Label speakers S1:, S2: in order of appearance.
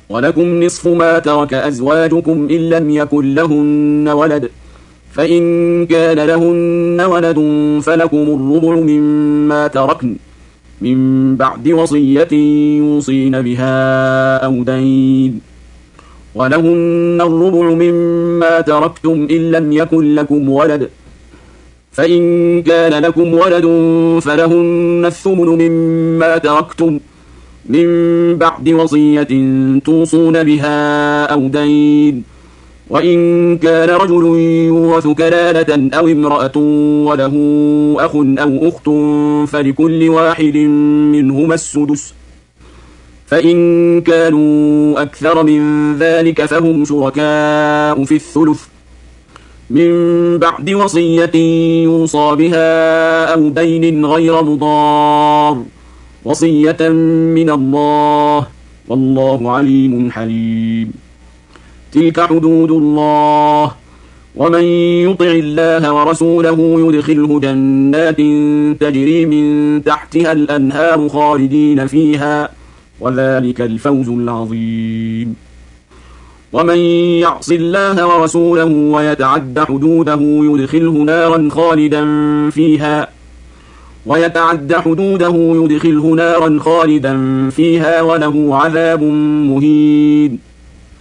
S1: ولكم نصف ما ترك أزواجكم إن لم يكن لهن ولد، فإن كان لهن ولد فلكم الربع مما تركن من بعد وصية يوصين بها أو دين، ولهن الربع مما تركتم إن لم يكن لكم ولد، فإن كان لكم ولد فلهن الثمن مما تركتم من بعد وصية توصون بها أو دين، وإن كان رجل يورث كلالة أو امرأة وله أخ أو أخت فلكل واحد منهما السدس، فإن كانوا أكثر من ذلك فهم شركاء في الثلث من بعد وصية يوصى بها أو دين غير مضار، وصية من الله والله عليم حليم. تلك حدود الله، ومن يطع الله ورسوله يدخله جنات تجري من تحتها الأنهار خالدين فيها، وذلك الفوز العظيم. ومن يعص الله ورسوله ويتعد حدوده يدخله نارا خالدا فيها وله عذاب مهين.